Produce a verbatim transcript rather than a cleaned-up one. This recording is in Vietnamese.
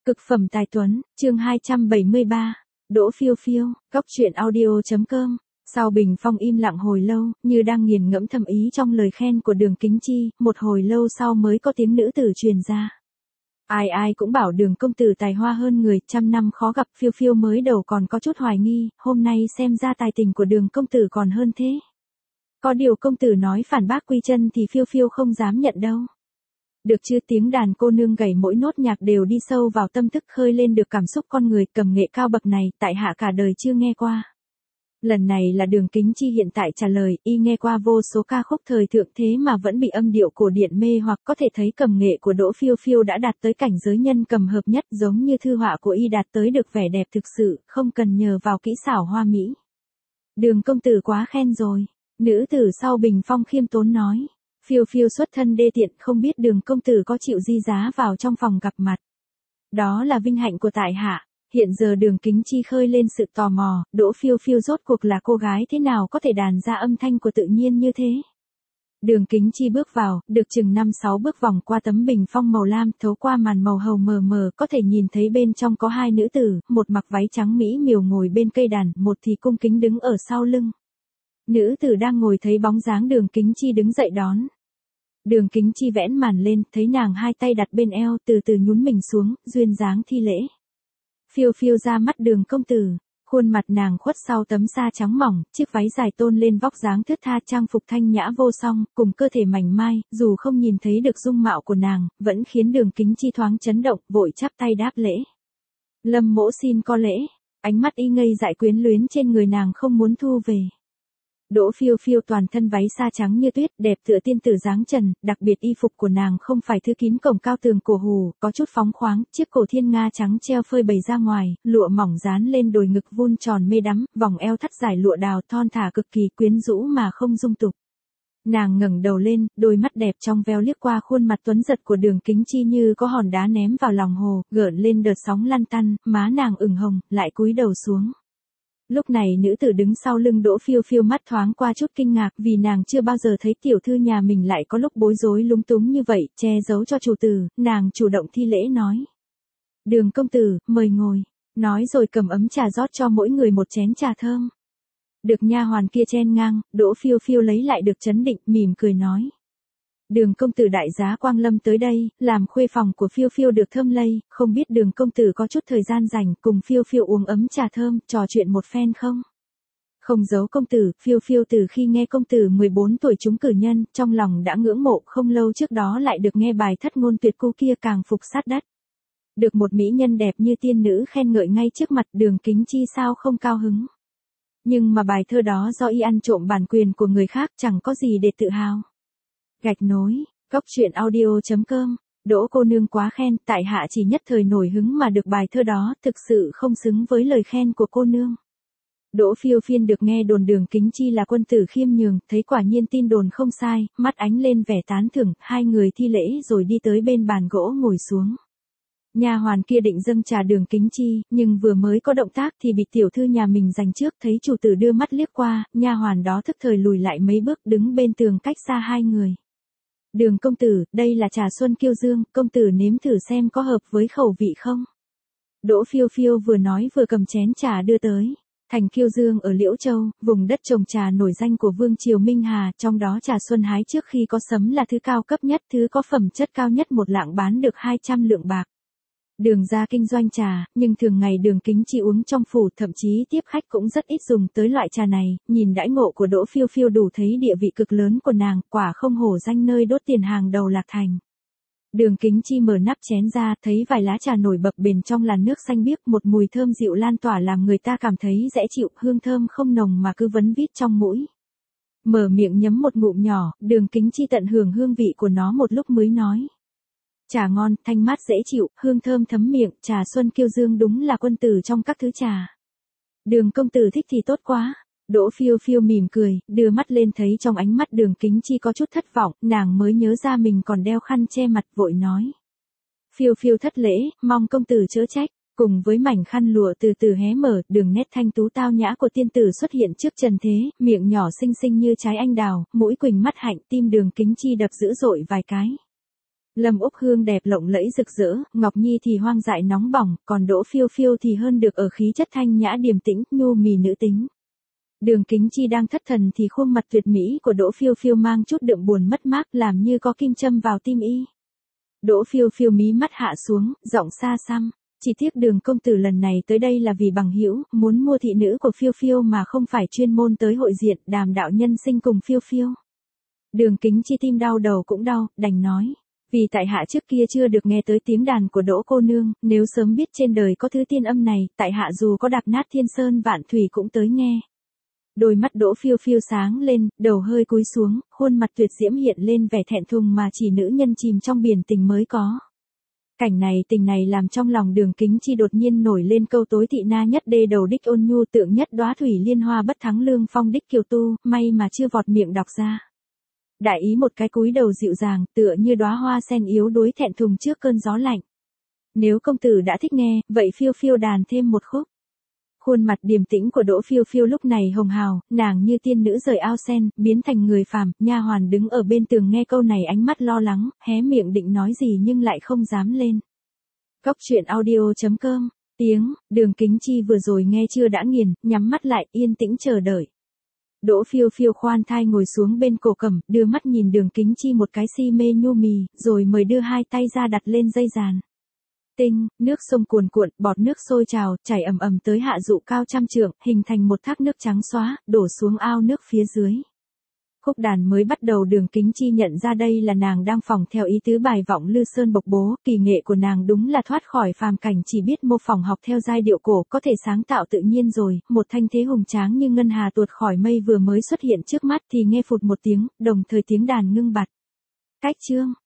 Cực phẩm tài tuấn, chương hai trăm bảy mươi ba, Đỗ Phiêu Phiêu, Cóc truyện audio.com. Sau bình phong im lặng hồi lâu, như đang nghiền ngẫm thầm ý trong lời khen của Đường Kính Chi, một hồi lâu sau mới có tiếng nữ tử truyền ra. Ai ai cũng bảo Đường công tử tài hoa hơn người, trăm năm khó gặp. Phiêu Phiêu mới đầu còn có chút hoài nghi, hôm nay xem ra tài tình của Đường công tử còn hơn thế. Có điều công tử nói phản bác quy chân thì Phiêu Phiêu không dám nhận đâu. Được chưa, tiếng đàn cô nương gảy mỗi nốt nhạc đều đi sâu vào tâm thức, khơi lên được cảm xúc con người. Cầm nghệ cao bậc này, tại hạ cả đời chưa nghe qua. Lần này là Đường Kính Chi hiện tại trả lời, y nghe qua vô số ca khúc thời thượng thế mà vẫn bị âm điệu cổ điển mê hoặc. Có thể thấy cầm nghệ của Đỗ Phiêu Phiêu đã đạt tới cảnh giới nhân cầm hợp nhất, giống như thư họa của y đạt tới được vẻ đẹp thực sự, không cần nhờ vào kỹ xảo hoa mỹ. Đường công tử quá khen rồi. Nữ tử sau bình phong khiêm tốn nói. Phiêu Phiêu xuất thân đê tiện, không biết Đường công tử có chịu di giá vào trong phòng gặp mặt. Đó là vinh hạnh của tại hạ. Hiện giờ Đường Kính Chi khơi lên sự tò mò, Đỗ Phiêu Phiêu rốt cuộc là cô gái thế nào có thể đàn ra âm thanh của tự nhiên như thế. Đường Kính Chi bước vào, được chừng năm sáu bước vòng qua tấm bình phong màu lam, thấu qua màn màu hồng mờ mờ, có thể nhìn thấy bên trong có hai nữ tử, một mặc váy trắng mỹ miều ngồi bên cây đàn, một thì cung kính đứng ở sau lưng. Nữ tử đang ngồi thấy bóng dáng Đường Kính Chi đứng dậy đón. Đường Kính Chi vẽn màn lên, thấy nàng hai tay đặt bên eo, từ từ nhún mình xuống, duyên dáng thi lễ. Phiêu Phiêu ra mắt Đường công tử, khuôn mặt nàng khuất sau tấm sa trắng mỏng, chiếc váy dài tôn lên vóc dáng thướt tha, trang phục thanh nhã vô song, cùng cơ thể mảnh mai, dù không nhìn thấy được dung mạo của nàng, vẫn khiến Đường Kính Chi thoáng chấn động, vội chắp tay đáp lễ. Lâm mỗ xin có lễ. Ánh mắt y ngây dại quyến luyến trên người nàng không muốn thu về. Đỗ Phiêu Phiêu toàn thân váy sa trắng như tuyết, đẹp tựa tiên tử dáng trần, đặc biệt y phục của nàng không phải thứ kín cổng cao tường cổ hù, có chút phóng khoáng, chiếc cổ thiên nga trắng treo phơi bày ra ngoài, lụa mỏng dán lên đồi ngực vun tròn mê đắm, vòng eo thắt dài lụa đào thon thả cực kỳ quyến rũ mà không dung tục. Nàng ngẩng đầu lên, đôi mắt đẹp trong veo liếc qua khuôn mặt tuấn giật của Đường Kính Chi như có hòn đá ném vào lòng hồ, gợn lên đợt sóng lăn tăn, má nàng ửng hồng, lại cúi đầu xuống. Lúc này nữ tử đứng sau lưng Đỗ Phiêu Phiêu mắt thoáng qua chút kinh ngạc, vì nàng chưa bao giờ thấy tiểu thư nhà mình lại có lúc bối rối lúng túng như vậy, che giấu cho chủ tử, nàng chủ động thi lễ nói. Đường công tử, mời ngồi. Nói rồi cầm ấm trà rót cho mỗi người một chén trà thơm. Được nha hoàn kia chen ngang, Đỗ Phiêu Phiêu lấy lại được trấn định, mỉm cười nói. Đường công tử đại giá quang lâm tới đây, làm khuê phòng của Phiêu Phiêu được thơm lây, không biết Đường công tử có chút thời gian rảnh cùng Phiêu Phiêu uống ấm trà thơm, trò chuyện một phen không? Không giấu công tử, Phiêu Phiêu từ khi nghe công tử mười bốn tuổi trúng cử nhân, trong lòng đã ngưỡng mộ, không lâu trước đó lại được nghe bài thất ngôn tuyệt cú kia càng phục sát đất. Được một mỹ nhân đẹp như tiên nữ khen ngợi ngay trước mặt, Đường Kính Chi sao không cao hứng. Nhưng mà bài thơ đó do y ăn trộm bản quyền của người khác, chẳng có gì để tự hào. Gạch nối, Cóc truyện audio.com, Đỗ cô nương quá khen, tại hạ chỉ nhất thời nổi hứng mà được bài thơ đó, thực sự không xứng với lời khen của cô nương. Đỗ Phiêu Phiên được nghe đồn Đường Kính Chi là quân tử khiêm nhường, thấy quả nhiên tin đồn không sai, mắt ánh lên vẻ tán thưởng, hai người thi lễ rồi đi tới bên bàn gỗ ngồi xuống. Nha hoàn kia định dâng trà Đường Kính Chi, nhưng vừa mới có động tác thì bị tiểu thư nhà mình giành trước, thấy chủ tử đưa mắt liếc qua, nha hoàn đó thức thời lùi lại mấy bước, đứng bên tường cách xa hai người. Đường công tử, đây là trà xuân kiêu dương, công tử nếm thử xem có hợp với khẩu vị không? Đỗ Phiêu Phiêu vừa nói vừa cầm chén trà đưa tới. Thành Kiêu Dương ở Liễu Châu, vùng đất trồng trà nổi danh của Vương triều Minh Hà, trong đó trà xuân hái trước khi có sấm là thứ cao cấp nhất, thứ có phẩm chất cao nhất, một lạng bán được hai trăm lượng bạc. Đường ra kinh doanh trà, nhưng thường ngày Đường Kính Chi uống trong phủ, thậm chí tiếp khách cũng rất ít dùng tới loại trà này, nhìn đãi ngộ của Đỗ Phiêu Phiêu đủ thấy địa vị cực lớn của nàng, quả không hổ danh nơi đốt tiền hàng đầu Lạc Thành. Đường Kính Chi mở nắp chén ra, thấy vài lá trà nổi bập bềnh trong làn nước xanh biếc, một mùi thơm dịu lan tỏa làm người ta cảm thấy dễ chịu, hương thơm không nồng mà cứ vấn vít trong mũi. Mở miệng nhấm một ngụm nhỏ, Đường Kính Chi tận hưởng hương vị của nó một lúc mới nói. Trà ngon, thanh mát dễ chịu, hương thơm thấm miệng, trà xuân kiêu dương đúng là quân tử trong các thứ trà. Đường công tử thích thì tốt quá. Đỗ Phiêu Phiêu mỉm cười, đưa mắt lên thấy trong ánh mắt Đường Kính Chi có chút thất vọng, nàng mới nhớ ra mình còn đeo khăn che mặt, vội nói. Phiêu Phiêu thất lễ, mong công tử chớ trách. Cùng với mảnh khăn lụa từ từ hé mở, đường nét thanh tú tao nhã của tiên tử xuất hiện trước trần thế, miệng nhỏ xinh xinh như trái anh đào, mũi quỳnh mắt hạnh, tim Đường Kính Chi đập dữ dội vài cái. Lâm Úc Hương đẹp lộng lẫy rực rỡ, Ngọc Nhi thì hoang dại nóng bỏng, còn Đỗ Phiêu Phiêu thì hơn được ở khí chất thanh nhã điềm tĩnh, nhu mì nữ tính. Đường Kính Chi đang thất thần thì khuôn mặt tuyệt mỹ của Đỗ Phiêu Phiêu mang chút đượm buồn mất mát, làm như có kim châm vào tim y. Đỗ Phiêu Phiêu mí mắt hạ xuống, giọng xa xăm, chỉ tiếc Đường công tử lần này tới đây là vì bằng hữu, muốn mua thị nữ của Phiêu Phiêu mà không phải chuyên môn tới hội diện, Đàm đạo nhân sinh cùng Phiêu Phiêu. Đường Kính Chi tim đau đầu cũng đau, đành nói, vì tại hạ trước kia chưa được nghe tới tiếng đàn của Đỗ cô nương, nếu sớm biết trên đời có thứ tiên âm này, tại hạ dù có đạp nát thiên sơn vạn thủy cũng tới nghe. Đôi mắt Đỗ Phiêu Phiêu sáng lên, đầu hơi cúi xuống, khuôn mặt tuyệt diễm hiện lên vẻ thẹn thùng mà chỉ nữ nhân chìm trong biển tình mới có. Cảnh này tình này làm trong lòng Đường Kính Chi đột nhiên nổi lên câu tối thị na nhất đê đầu đích ôn nhu tượng nhất đóa thủy liên hoa bất thắng lương phong đích kiều tu, may mà chưa vọt miệng đọc ra. Đại ý một cái cúi đầu dịu dàng, tựa như đóa hoa sen yếu đuối thẹn thùng trước cơn gió lạnh. Nếu công tử đã thích nghe, vậy Phiêu Phiêu đàn thêm một khúc. Khuôn mặt điềm tĩnh của Đỗ Phiêu Phiêu lúc này hồng hào, nàng như tiên nữ rời ao sen, biến thành người phàm, nha hoàn đứng ở bên tường nghe câu này ánh mắt lo lắng, hé miệng định nói gì nhưng lại không dám lên. Cóc truyện audio chấm com, tiếng, Đường Kính Chi vừa rồi nghe chưa đã nghiền, nhắm mắt lại, yên tĩnh chờ đợi. Đỗ Phiêu Phiêu khoan thai ngồi xuống bên cổ cẩm, đưa mắt nhìn Đường Kính Chi một cái si mê nhu mì, rồi mới đưa hai tay ra đặt lên dây giàn. Tinh, nước sông cuồn cuộn, bọt nước sôi trào, chảy ầm ầm tới hạ dụ cao trăm trượng, hình thành một thác nước trắng xóa, đổ xuống ao nước phía dưới. Khúc đàn mới bắt đầu Đường Kính Chi nhận ra đây là nàng đang phỏng theo ý tứ bài vọng Lư Sơn bộc bố, kỳ nghệ của nàng đúng là thoát khỏi phàm cảnh, chỉ biết mô phỏng học theo giai điệu cổ, có thể sáng tạo tự nhiên rồi, một thanh thế hùng tráng như ngân hà tuột khỏi mây vừa mới xuất hiện trước mắt thì nghe phụt một tiếng, đồng thời tiếng đàn ngưng bặt. Cách chương